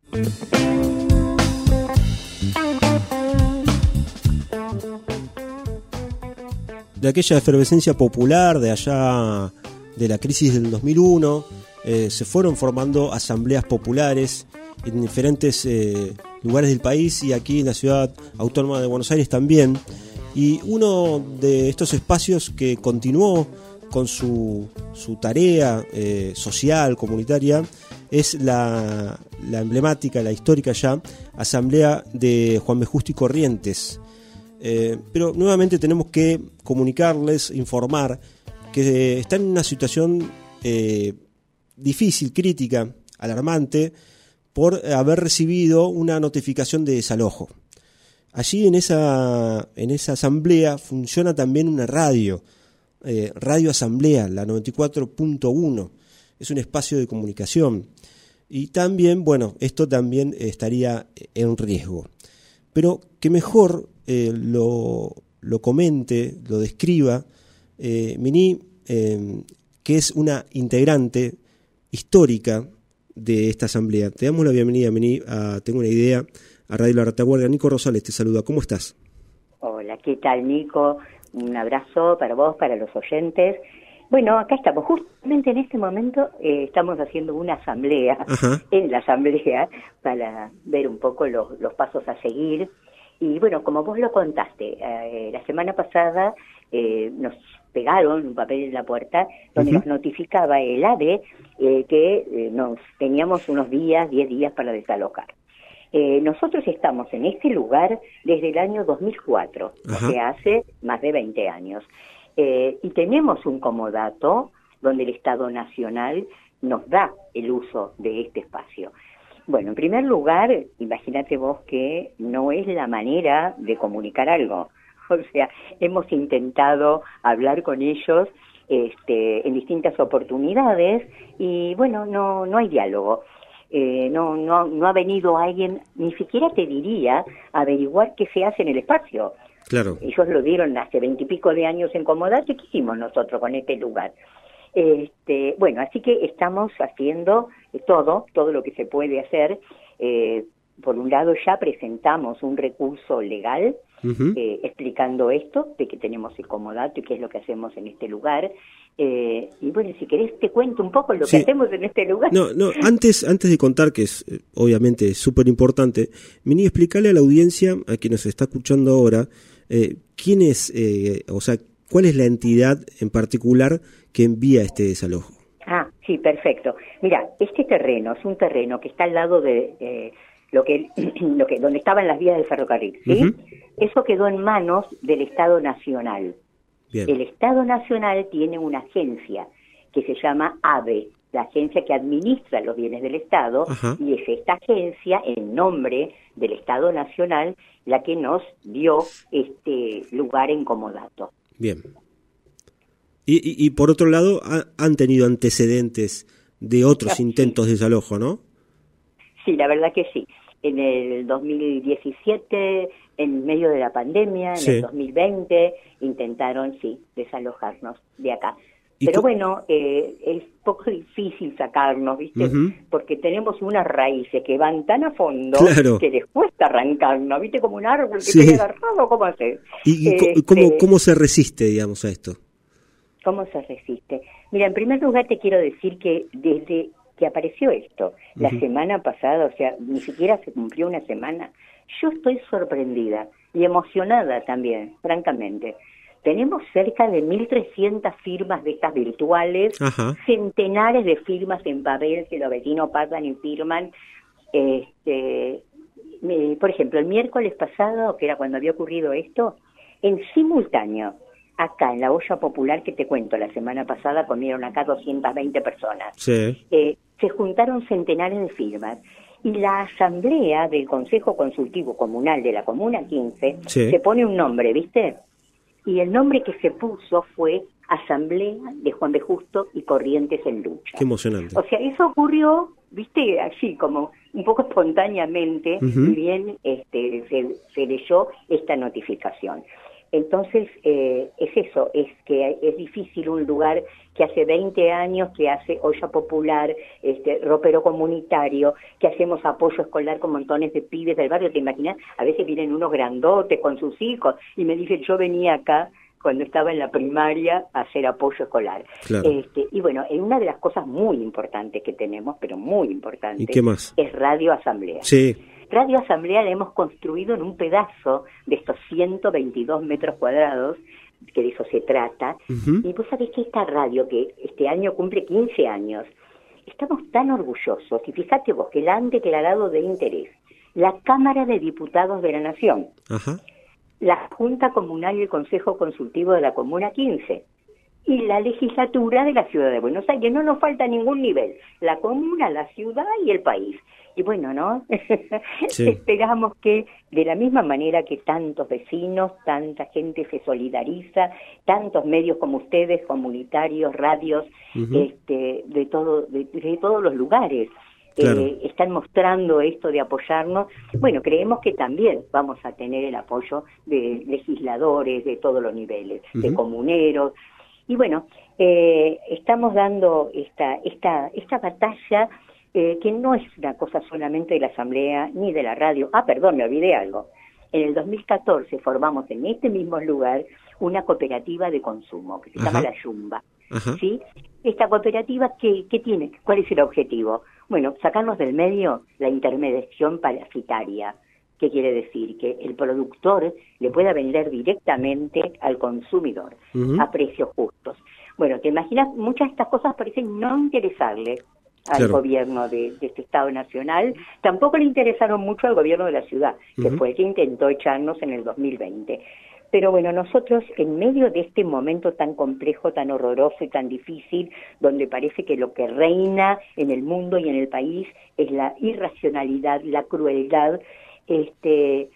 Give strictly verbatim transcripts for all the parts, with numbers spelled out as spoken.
De aquella efervescencia popular de allá de la crisis del dos mil uno, eh, se fueron formando asambleas populares en diferentes eh, lugares del país y aquí en la ciudad autónoma de Buenos Aires también. Y uno de estos espacios que continuó con su, su tarea eh, social, comunitaria, es la, la emblemática, la histórica ya, Asamblea de Juan B. Justo y Corrientes. Eh, pero nuevamente tenemos que comunicarles, informar que están en una situación eh, difícil, crítica, alarmante, por haber recibido una notificación de desalojo. Allí en esa, en esa asamblea funciona también una radio, eh, Radio Asamblea, la noventa y cuatro punto uno. Es un espacio de comunicación. Y también, bueno, esto también estaría en riesgo. Pero que mejor eh, lo, lo comente, lo describa eh, Mini, eh, que es una integrante histórica de esta asamblea. Te damos la bienvenida, Mini, a Tengo una Idea, a Radio La Retaguardia. Nico Rosales te saluda. ¿Cómo estás? Hola, ¿qué tal, Nico? Un abrazo para vos, para los oyentes. Bueno, acá estamos. Justamente en este momento eh, estamos haciendo una asamblea, Ajá. en la asamblea, para ver un poco los, los pasos a seguir. Y bueno, como vos lo contaste, eh, la semana pasada eh, nos pegaron un papel en la puerta donde uh-huh. nos notificaba el A D E eh, que eh, nos teníamos unos días, diez días para desalojar. Eh, nosotros estamos en este lugar desde el año dos mil cuatro, Ajá. o sea, hace más de veinte años. Eh, y tenemos un comodato donde el Estado Nacional nos da el uso de este espacio. Bueno, en primer lugar, imagínate vos que no es la manera de comunicar algo. O sea, hemos intentado hablar con ellos este, en distintas oportunidades y bueno, no, no hay diálogo. Eh, no, no, no ha venido alguien, ni siquiera te diría, a averiguar qué se hace en el espacio. Claro. Ellos lo dieron hace veintipico de años en Comodato. ¿Y qué hicimos nosotros con este lugar? Este, bueno, así que estamos haciendo todo, todo lo que se puede hacer. Eh, por un lado ya presentamos un recurso legal uh-huh. eh, explicando esto, de que tenemos el comodato y qué es lo que hacemos en este lugar. Eh, y bueno, si querés te cuento un poco lo sí. que hacemos en este lugar. No, no, antes, antes de contar, que es eh, obviamente súper importante, Mini, explicarle a la audiencia, a quien nos está escuchando ahora, eh, quién es, eh, o sea, cuál es la entidad en particular que envía este desalojo. Ah, sí, perfecto. Mira, este terreno es un terreno que está al lado de eh, lo que, lo que, donde estaban las vías del ferrocarril, ¿sí? Uh-huh. Eso quedó en manos del Estado Nacional. Bien. El Estado Nacional tiene una agencia que se llama A B E, la agencia que administra los bienes del Estado, Ajá. y es esta agencia, en nombre del Estado Nacional, la que nos dio este lugar en comodato. Bien. Y, y, y por otro lado, ha, han tenido antecedentes de otros sí. intentos de desalojo, ¿no? Sí, la verdad que sí. En el dos mil diecisiete, en medio de la pandemia, sí. en el dos mil veinte, intentaron, sí, desalojarnos de acá. Pero bueno, eh, es poco difícil sacarnos, ¿viste? Uh-huh. Porque tenemos unas raíces que van tan a fondo claro. que les cuesta arrancarnos, ¿viste? Como un árbol que sí. queda agarrado, ¿cómo hace? ¿Y, y este, cómo, cómo se resiste, digamos, a esto? ¿Cómo se resiste? Mira, en primer lugar te quiero decir que desde que apareció esto, uh-huh. la semana pasada, o sea, ni siquiera se cumplió una semana, yo estoy sorprendida y emocionada también, francamente. Tenemos cerca de mil trescientas firmas de estas virtuales, Ajá. centenares de firmas en papel que los vecinos pasan y firman. Este, me, por ejemplo, el miércoles pasado, que era cuando había ocurrido esto, en simultáneo, acá en la olla popular que te cuento, la semana pasada comieron acá doscientas veinte personas. Sí. Eh, se juntaron centenares de firmas. Y la asamblea del Consejo Consultivo Comunal de la Comuna quince sí. se pone un nombre, ¿viste? Y el nombre que se puso fue Asamblea de Juan B. Justo y Corrientes en Lucha. Qué emocionante. O sea, eso ocurrió, viste, así como un poco espontáneamente, uh-huh. y bien este, se, se leyó esta notificación. Entonces, eh, es eso, es que es difícil un lugar que hace veinte años que hace olla popular, este, ropero comunitario, que hacemos apoyo escolar con montones de pibes del barrio, ¿te imaginas? A veces vienen unos grandotes con sus hijos y me dicen, yo venía acá cuando estaba en la primaria a hacer apoyo escolar. Claro. Este, y bueno, una de las cosas muy importantes que tenemos, pero muy importantes, ¿Y qué más? es Radio Asamblea. Sí. Radio Asamblea la hemos construido en un pedazo de estos ciento veintidós metros cuadrados, que de eso se trata, uh-huh. Y vos sabés que esta radio, que este año cumple quince años, estamos tan orgullosos, y fíjate vos que la han declarado de interés la Cámara de Diputados de la Nación, uh-huh. La Junta Comunal y el Consejo Consultivo de la Comuna quince, y la legislatura de la Ciudad de Buenos Aires. No nos falta ningún nivel, la comuna, la ciudad y el país. Y bueno, ¿no? Sí. Esperamos que de la misma manera que tantos vecinos, tanta gente se solidariza, tantos medios como ustedes, comunitarios, radios, uh-huh. este, de todo, de, de todos los lugares, claro. eh, están mostrando esto de apoyarnos. Bueno, creemos que también vamos a tener el apoyo de legisladores de todos los niveles, uh-huh. de comuneros. Y bueno, eh, estamos dando esta, esta, esta batalla eh, que no es una cosa solamente de la Asamblea ni de la radio. Ah, perdón, me olvidé algo. En el dos mil catorce formamos en este mismo lugar una cooperativa de consumo que se Ajá. llama La Yumba. Ajá. ¿Sí? Esta cooperativa, ¿qué, ¿qué tiene? ¿Cuál es el objetivo? Bueno, sacarnos del medio la intermediación parasitaria. ¿Qué quiere decir? Que el productor le pueda vender directamente al consumidor uh-huh. a precios justos. Bueno, te imaginas, muchas de estas cosas parecen no interesarle al claro. gobierno de, de este Estado Nacional. Tampoco le interesaron mucho al gobierno de la ciudad, uh-huh. que fue el que intentó echarnos en el dos mil veinte. Pero bueno, nosotros en medio de este momento tan complejo, tan horroroso y tan difícil, donde parece que lo que reina en el mundo y en el país es la irracionalidad, la crueldad, Este,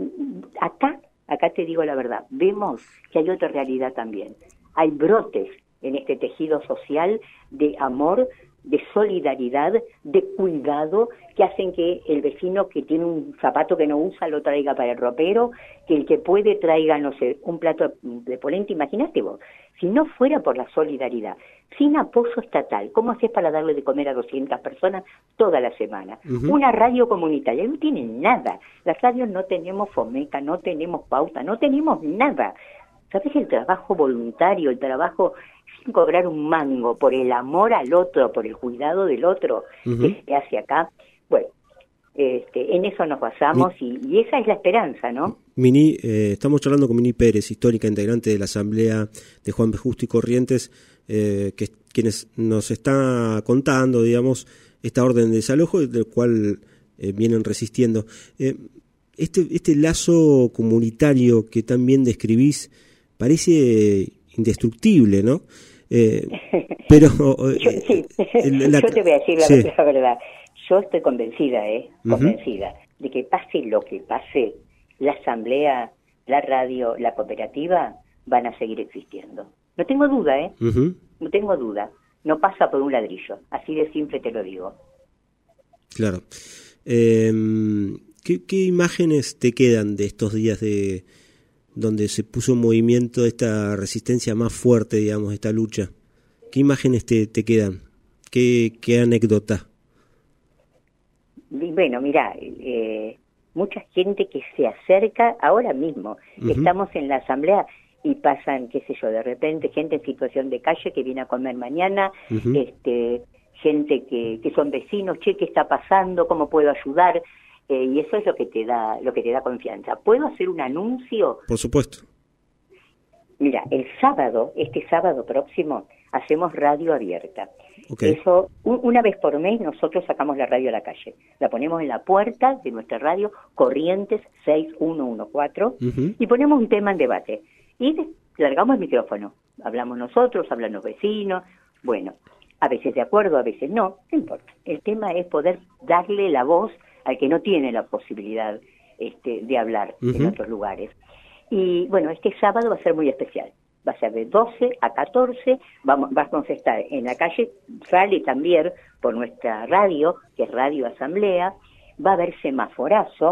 acá, acá te digo la verdad, vemos que hay otra realidad también. Hay brotes en este tejido social de amor, de solidaridad, de cuidado, que hacen que el vecino que tiene un zapato que no usa lo traiga para el ropero, que el que puede traiga, no sé, un plato de polenta. Imagínate vos, si no fuera por la solidaridad, sin apoyo estatal, ¿cómo haces para darle de comer a doscientas personas toda la semana? Uh-huh. Una radio comunitaria, no tienen nada. Las radios no tenemos Fomeca, no tenemos Pauta, no tenemos nada. ¿Sabes el trabajo voluntario, el trabajo sin cobrar un mango, por el amor al otro, por el cuidado del otro, uh-huh. que se hace acá? Bueno, este, en eso nos basamos Mi, y, y esa es la esperanza, ¿no? Mini, eh, estamos charlando con Mini Pérez, histórica integrante de la Asamblea de Juan B. Justo y Corrientes, eh, que quienes nos está contando, digamos, esta orden de desalojo del cual eh, vienen resistiendo. Eh, este, este lazo comunitario que también describís parece indestructible, ¿no? Eh, pero yo, sí. la, yo te voy a decir la, sí. la verdad. Yo estoy convencida, ¿eh? Convencida uh-huh. de que pase lo que pase, la asamblea, la radio, la cooperativa van a seguir existiendo. No tengo duda, ¿eh? Uh-huh. No tengo duda. No pasa por un ladrillo. Así de simple te lo digo. Claro. Eh, ¿qué, ¿Qué imágenes te quedan de estos días de donde se puso en movimiento esta resistencia más fuerte, digamos, esta lucha? ¿Qué imágenes te, te quedan? ¿Qué, qué anécdota? Bueno, mira, eh, mucha gente que se acerca ahora mismo. Uh-huh. Estamos en la asamblea y pasan, qué sé yo, de repente gente en situación de calle que viene a comer mañana, uh-huh. este, gente que, que son vecinos, che, ¿qué está pasando? ¿Cómo puedo ayudar? Eh, y eso es lo que te da, lo que te da confianza. ¿Puedo hacer un anuncio? Por supuesto. Mira, el sábado, este sábado próximo, hacemos radio abierta. Okay. Eso, un, una vez por mes nosotros sacamos la radio a la calle. La ponemos en la puerta de nuestra radio, Corrientes seis uno uno cuatro, uh-huh. y ponemos un tema en debate. Y largamos el micrófono. Hablamos nosotros, hablan los vecinos. Bueno, a veces de acuerdo, a veces no, no importa. El tema es poder darle la voz al que no tiene la posibilidad este, de hablar uh-huh. en otros lugares. Y bueno, este sábado va a ser muy especial. Va a ser de doce a catorce, vamos, vamos a estar en la calle, sale también por nuestra radio, que es Radio Asamblea, va a haber semaforazo,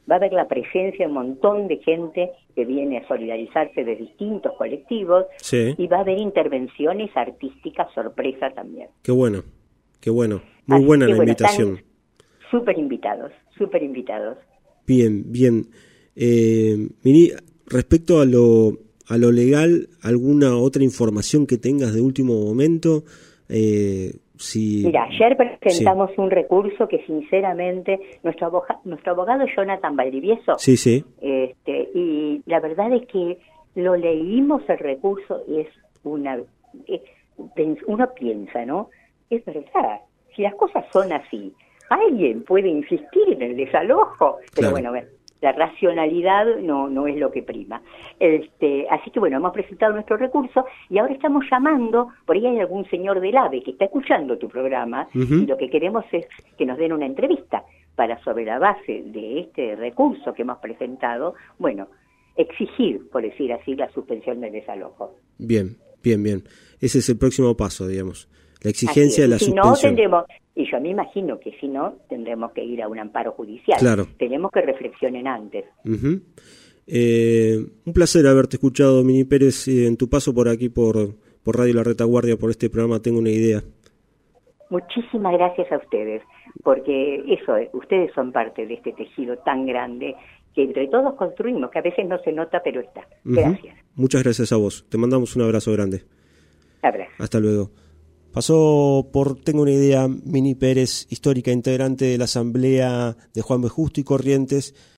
va a haber la presencia de un montón de gente que viene a solidarizarse de distintos colectivos, sí. y va a haber intervenciones artísticas sorpresa también. Qué bueno, qué bueno. Muy Así buena que, la bueno, invitación. Súper invitados, súper invitados. Bien, bien. Eh, Mini, respecto a lo, a lo legal, ¿alguna otra información que tengas de último momento? Eh, si... Mira, ayer presentamos sí. un recurso que sinceramente nuestro abogado, nuestro abogado Jonathan Valdivieso, sí, sí. Este, y la verdad es que lo leímos el recurso y es una, es, uno piensa, ¿no? Es verdad, si las cosas son así, alguien puede insistir en el desalojo, pero claro. bueno, bueno. La racionalidad no no es lo que prima. Este, así que bueno, hemos presentado nuestro recurso y ahora estamos llamando, por ahí hay algún señor del AVE que está escuchando tu programa, uh-huh. y lo que queremos es que nos den una entrevista para, sobre la base de este recurso que hemos presentado, bueno, exigir, por decir así, la suspensión del desalojo. Bien, bien, bien. Ese es el próximo paso, digamos. La exigencia de la si suspensión. No, tendremos, y yo me imagino que si no, tendremos que ir a un amparo judicial. Claro. Tenemos que reflexionen antes. Uh-huh. Eh, un placer haberte escuchado, Mini Pérez, en tu paso por aquí, por, por Radio La Retaguardia, por este programa Tengo una Idea. Muchísimas gracias a ustedes, porque eso, ustedes son parte de este tejido tan grande que entre todos construimos, que a veces no se nota, pero está. Gracias. Uh-huh. Muchas gracias a vos. Te mandamos un abrazo grande. Abrazo. Hasta luego. Pasó por Tengo una Idea Mini Pérez, histórica integrante de la Asamblea de Juan B. Justo y Corrientes,